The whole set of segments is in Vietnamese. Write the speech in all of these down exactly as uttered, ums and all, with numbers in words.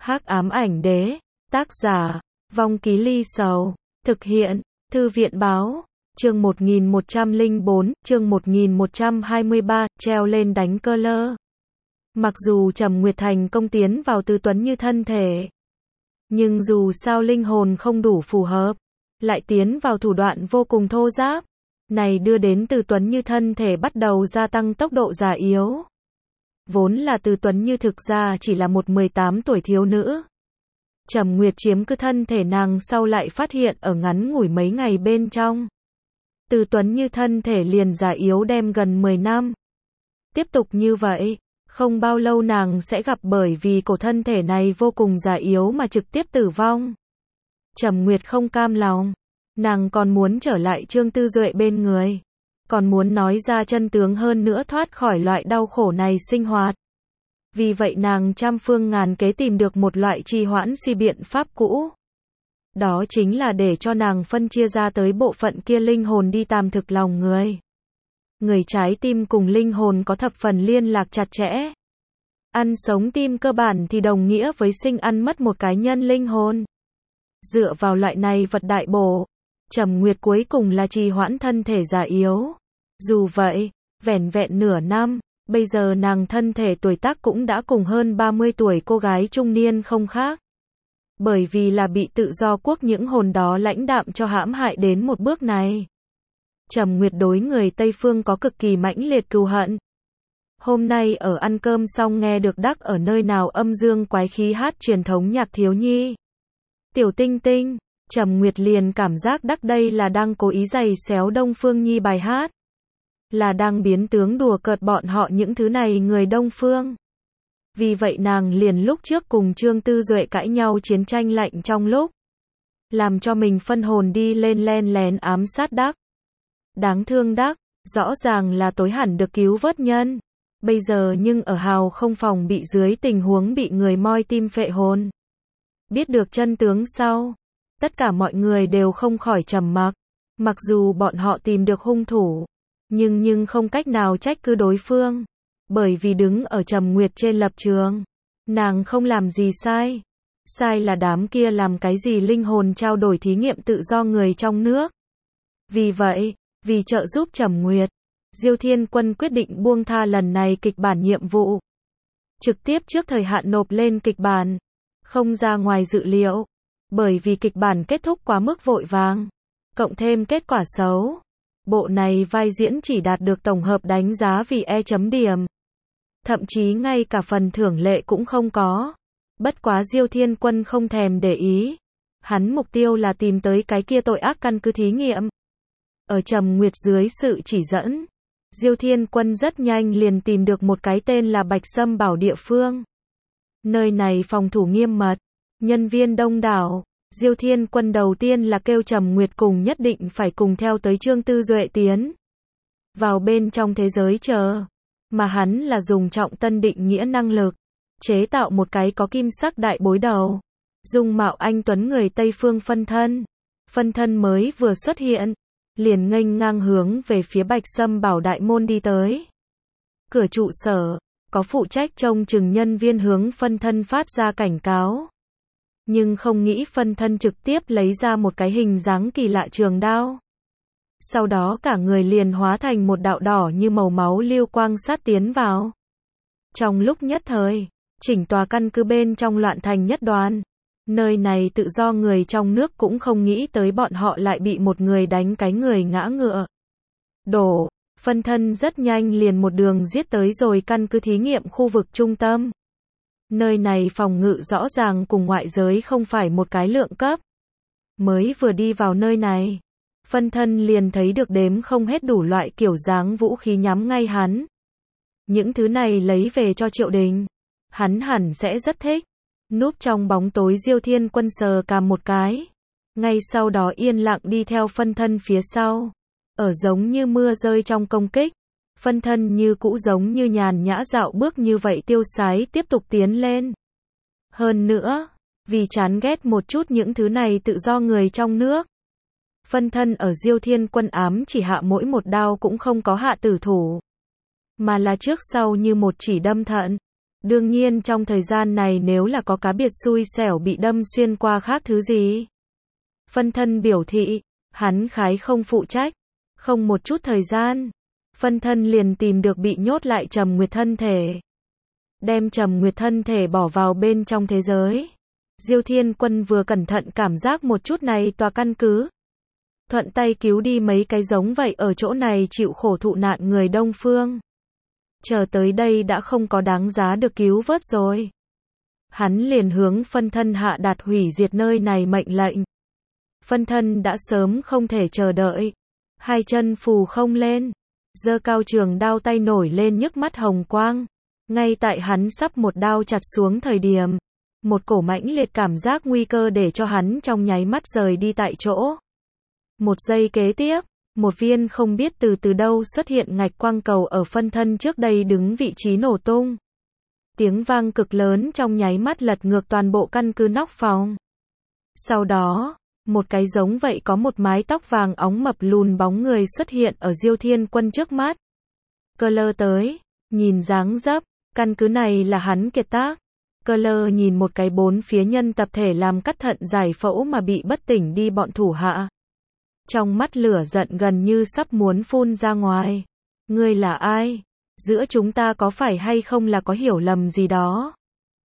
Hắc ám ảnh đế, tác giả, Vong Ký Ly Sầu, thực hiện, Thư viện báo, chương một nghìn một trăm lẻ bốn, chương một nghìn một trăm hai mươi ba, treo lên đánh cơ lơ. Mặc dù Trầm Nguyệt thành công tiến vào Từ Tuấn Như thân thể, nhưng dù sao linh hồn không đủ phù hợp, lại tiến vào thủ đoạn vô cùng thô ráp, này đưa đến Từ Tuấn Như thân thể bắt đầu gia tăng tốc độ già yếu. Vốn là Từ Tuấn Như thực ra chỉ là một mười tám tuổi thiếu nữ. Trầm Nguyệt chiếm cứ thân thể nàng sau lại phát hiện ở ngắn ngủi mấy ngày bên trong, Từ Tuấn Như thân thể liền già yếu đem gần mười năm. Tiếp tục như vậy, không bao lâu nàng sẽ gặp bởi vì cổ thân thể này vô cùng già yếu mà trực tiếp tử vong. Trầm Nguyệt không cam lòng, nàng còn muốn trở lại Trương Tư Duệ bên người, còn muốn nói ra chân tướng hơn nữa thoát khỏi loại đau khổ này sinh hoạt. Vì vậy nàng trăm phương ngàn kế tìm được một loại trì hoãn suy biện pháp cũ. Đó chính là để cho nàng phân chia ra tới bộ phận kia linh hồn đi tàm thực lòng người. Người trái tim cùng linh hồn có thập phần liên lạc chặt chẽ. Ăn sống tim cơ bản thì đồng nghĩa với sinh ăn mất một cái nhân linh hồn. Dựa vào loại này vật đại bổ, Trầm Nguyệt cuối cùng là trì hoãn thân thể già yếu. Dù vậy, vẻn vẹn nửa năm, bây giờ nàng thân thể tuổi tác cũng đã cùng hơn ba mươi tuổi cô gái trung niên không khác. Bởi vì là bị tự do quốc những hồn đó lãnh đạm cho hãm hại đến một bước này. Trầm Nguyệt đối người Tây Phương có cực kỳ mãnh liệt cừu hận. Hôm nay ở ăn cơm xong nghe được Đắc ở nơi nào âm dương quái khí hát truyền thống nhạc thiếu nhi. Tiểu Tinh Tinh, Trầm Nguyệt liền cảm giác Đắc đây là đang cố ý giày xéo Đông Phương Nhi bài hát. Là đang biến tướng đùa cợt bọn họ những thứ này người Đông Phương. Vì vậy nàng liền lúc trước cùng Trương Tư Duệ cãi nhau chiến tranh lạnh trong lúc, làm cho mình phân hồn đi lên len lén ám sát Đắc. Đáng thương Đắc, rõ ràng là tối hẳn được cứu vớt nhân. Bây giờ nhưng ở hào không phòng bị dưới tình huống bị người moi tim phệ hồn. Biết được chân tướng sau, tất cả mọi người đều không khỏi trầm mặc. Mặc dù bọn họ tìm được hung thủ, nhưng nhưng không cách nào trách cứ đối phương. Bởi vì đứng ở Trầm Nguyệt trên lập trường, nàng không làm gì sai. Sai là đám kia làm cái gì linh hồn trao đổi thí nghiệm tự do người trong nước. Vì vậy, vì trợ giúp Trầm Nguyệt, Diêu Thiên Quân quyết định buông tha lần này kịch bản nhiệm vụ. Trực tiếp trước thời hạn nộp lên kịch bản, không ra ngoài dự liệu. Bởi vì kịch bản kết thúc quá mức vội vàng, cộng thêm kết quả xấu. Bộ này vai diễn chỉ đạt được tổng hợp đánh giá vì E chấm điểm. Thậm chí ngay cả phần thưởng lệ cũng không có. Bất quá Diêu Thiên Quân không thèm để ý. Hắn mục tiêu là tìm tới cái kia tội ác căn cứ thí nghiệm. Ở Trầm Nguyệt dưới sự chỉ dẫn, Diêu Thiên Quân rất nhanh liền tìm được một cái tên là Bạch Sâm Bảo địa phương. Nơi này phòng thủ nghiêm mật, nhân viên đông đảo. Diêu Thiên Quân đầu tiên là kêu Trầm Nguyệt cùng nhất định phải cùng theo tới Trương Tư Duệ tiến vào bên trong thế giới chờ, mà hắn là dùng trọng tân định nghĩa năng lực, chế tạo một cái có kim sắc đại bối đầu, dung mạo anh tuấn người Tây Phương phân thân. Phân thân mới vừa xuất hiện, liền nghênh ngang hướng về phía Bạch Sâm Bảo đại môn đi tới. Cửa trụ sở, có phụ trách trông chừng nhân viên hướng phân thân phát ra cảnh cáo. Nhưng không nghĩ phân thân trực tiếp lấy ra một cái hình dáng kỳ lạ trường đao. Sau đó cả người liền hóa thành một đạo đỏ như màu máu lưu quang sát tiến vào. Trong lúc nhất thời, chỉnh tòa căn cứ bên trong loạn thành nhất đoàn. Nơi này tự do người trong nước cũng không nghĩ tới bọn họ lại bị một người đánh cái người ngã ngựa đổ. Phân thân rất nhanh liền một đường giết tới rồi căn cứ thí nghiệm khu vực trung tâm. Nơi này phòng ngự rõ ràng cùng ngoại giới không phải một cái lượng cấp. Mới vừa đi vào nơi này, phân thân liền thấy được đếm không hết đủ loại kiểu dáng vũ khí nhắm ngay hắn. Những thứ này lấy về cho Triệu Đình, hắn hẳn sẽ rất thích. Núp trong bóng tối Diêu Thiên Quân sờ cằm một cái, ngay sau đó yên lặng đi theo phân thân phía sau. Ở giống như mưa rơi trong công kích, phân thân như cũ giống như nhàn nhã dạo bước như vậy tiêu sái tiếp tục tiến lên. Hơn nữa, vì chán ghét một chút những thứ này tự do người trong nước, phân thân ở Diêu Thiên Quân ám chỉ hạ mỗi một đao cũng không có hạ tử thủ, mà là trước sau như một chỉ đâm thận. Đương nhiên trong thời gian này nếu là có cá biệt xui xẻo bị đâm xuyên qua khác thứ gì. Phân thân biểu thị, hắn khái không phụ trách. Không một chút thời gian, phân thân liền tìm được bị nhốt lại Trầm Nguyệt thân thể. Đem Trầm Nguyệt thân thể bỏ vào bên trong thế giới. Diêu Thiên Quân vừa cẩn thận cảm giác một chút này tòa căn cứ. Thuận tay cứu đi mấy cái giống vậy ở chỗ này chịu khổ thụ nạn người Đông Phương. Chờ tới đây đã không có đáng giá được cứu vớt rồi. Hắn liền hướng phân thân hạ đạt hủy diệt nơi này mệnh lệnh. Phân thân đã sớm không thể chờ đợi. Hai chân phù không lên. Giơ cao trường đao tay nổi lên nhức mắt hồng quang. Ngay tại hắn sắp một đao chặt xuống thời điểm. Một cổ mãnh liệt cảm giác nguy cơ để cho hắn trong nháy mắt rời đi tại chỗ. Một giây kế tiếp, một viên không biết từ từ đâu xuất hiện ngạch quang cầu ở phân thân trước đây đứng vị trí nổ tung. Tiếng vang cực lớn trong nháy mắt lật ngược toàn bộ căn cứ nóc phòng. Sau đó, một cái giống vậy có một mái tóc vàng óng mập lùn bóng người xuất hiện ở Diêu Thiên Quân trước mắt. Cơ lơ tới, nhìn dáng dấp, căn cứ này là hắn kiệt tác. Cơ lơ nhìn một cái bốn phía nhân tập thể làm cắt thận giải phẫu mà bị bất tỉnh đi bọn thủ hạ. Trong mắt lửa giận gần như sắp muốn phun ra ngoài. Ngươi là ai? Giữa chúng ta có phải hay không là có hiểu lầm gì đó?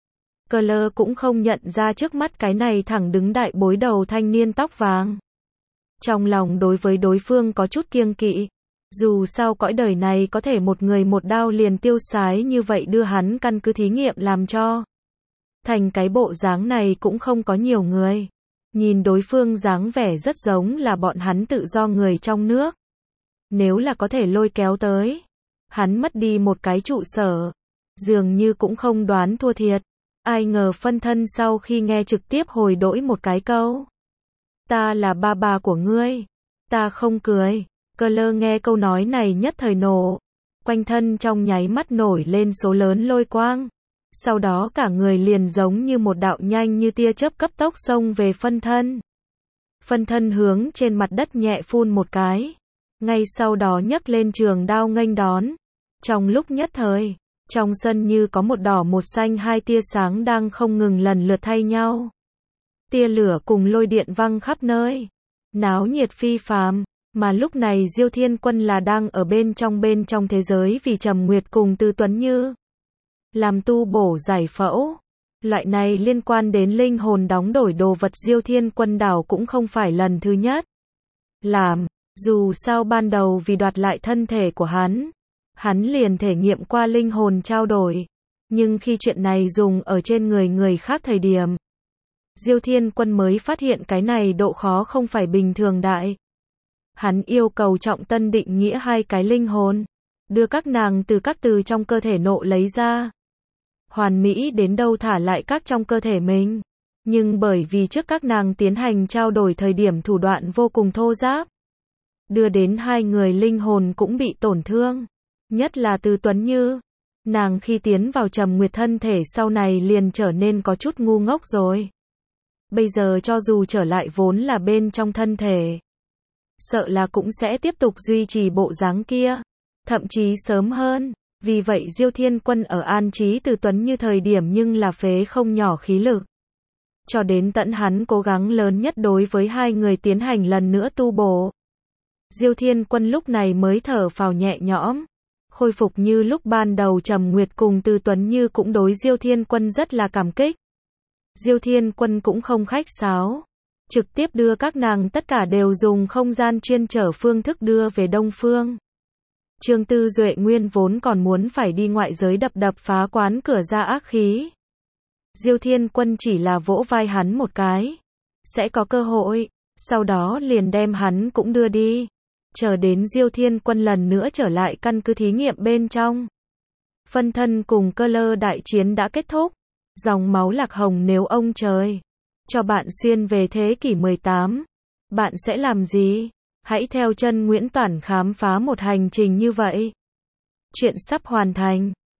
Cơ lơ cũng không nhận ra trước mắt cái này thẳng đứng đại bối đầu thanh niên tóc vàng. Trong lòng đối với đối phương có chút kiêng kỵ. Dù sao cõi đời này có thể một người một đao liền tiêu sái như vậy đưa hắn căn cứ thí nghiệm làm cho. Thành cái bộ dáng này cũng không có nhiều người. Nhìn đối phương dáng vẻ rất giống là bọn hắn tự do người trong nước. Nếu là có thể lôi kéo tới, hắn mất đi một cái trụ sở, dường như cũng không đoán thua thiệt. Ai ngờ phân thân sau khi nghe trực tiếp hồi đổi một cái câu. Ta là ba bà của ngươi. Ta không cười. Cơ lơ nghe câu nói này nhất thời nổ. Quanh thân trong nháy mắt nổi lên số lớn lôi quang. Sau đó cả người liền giống như một đạo nhanh như tia chớp cấp tốc xông về phân thân. Phân thân hướng trên mặt đất nhẹ phun một cái. Ngay sau đó nhấc lên trường đao nghênh đón. Trong lúc nhất thời, trong sân như có một đỏ một xanh hai tia sáng đang không ngừng lần lượt thay nhau. Tia lửa cùng lôi điện văng khắp nơi. Náo nhiệt phi phàm. Mà lúc này Diêu Thiên Quân là đang ở bên trong bên trong thế giới vì Trầm Nguyệt cùng Tư Tuấn Như. Làm tu bổ giải phẫu. Loại này liên quan đến linh hồn đóng đổi đồ vật Diêu Thiên Quân đảo cũng không phải lần thứ nhất. Làm, dù sao ban đầu vì đoạt lại thân thể của hắn, hắn liền thể nghiệm qua linh hồn trao đổi. Nhưng khi chuyện này dùng ở trên người người khác thời điểm, Diêu Thiên Quân mới phát hiện cái này độ khó không phải bình thường đại. Hắn yêu cầu trọng tân định nghĩa hai cái linh hồn, đưa các nàng từ các từ trong cơ thể nộ lấy ra. Hoàn mỹ đến đâu thả lại các trong cơ thể mình. Nhưng bởi vì trước các nàng tiến hành trao đổi thời điểm thủ đoạn vô cùng thô ráp, đưa đến hai người linh hồn cũng bị tổn thương. Nhất là Từ Tuấn Như. Nàng khi tiến vào Trầm Nguyệt thân thể sau này liền trở nên có chút ngu ngốc rồi. Bây giờ cho dù trở lại vốn là bên trong thân thể, sợ là cũng sẽ tiếp tục duy trì bộ dáng kia. Thậm chí sớm hơn. Vì vậy Diêu Thiên Quân ở an trí Từ Tuấn Như thời điểm nhưng là phế không nhỏ khí lực. Cho đến tận hắn cố gắng lớn nhất đối với hai người tiến hành lần nữa tu bổ. Diêu Thiên Quân lúc này mới thở phào nhẹ nhõm. Khôi phục như lúc ban đầu Trầm Nguyệt cùng Từ Tuấn Như cũng đối Diêu Thiên Quân rất là cảm kích. Diêu Thiên Quân cũng không khách sáo. Trực tiếp đưa các nàng tất cả đều dùng không gian chuyên trở phương thức đưa về Đông Phương. Trương Tư Duệ nguyên vốn còn muốn phải đi ngoại giới đập đập phá quán cửa ra ác khí. Diêu Thiên Quân chỉ là vỗ vai hắn một cái. Sẽ có cơ hội, sau đó liền đem hắn cũng đưa đi. Chờ đến Diêu Thiên Quân lần nữa trở lại căn cứ thí nghiệm bên trong. Phân thân cùng Cơ Lơ đại chiến đã kết thúc. Dòng máu lạc hồng nếu ông trời cho bạn xuyên về thế kỷ mười tám, bạn sẽ làm gì? Hãy theo chân Nguyễn Toản khám phá một hành trình như vậy. Chuyện sắp hoàn thành.